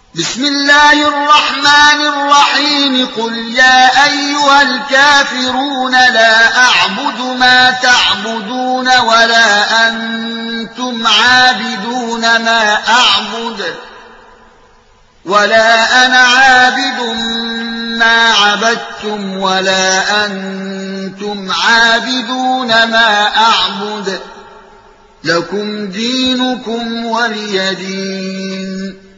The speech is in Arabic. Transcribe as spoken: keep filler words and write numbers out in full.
بسم الله الرحمن الرحيم قل يا أيها الكافرون لا أعبد ما تعبدون ولا أنتم عابدون ما أعبد ولا أنا عابد ما عبدتم ولا أنتم عابدون ما أعبد لكم دينكم ولي دين.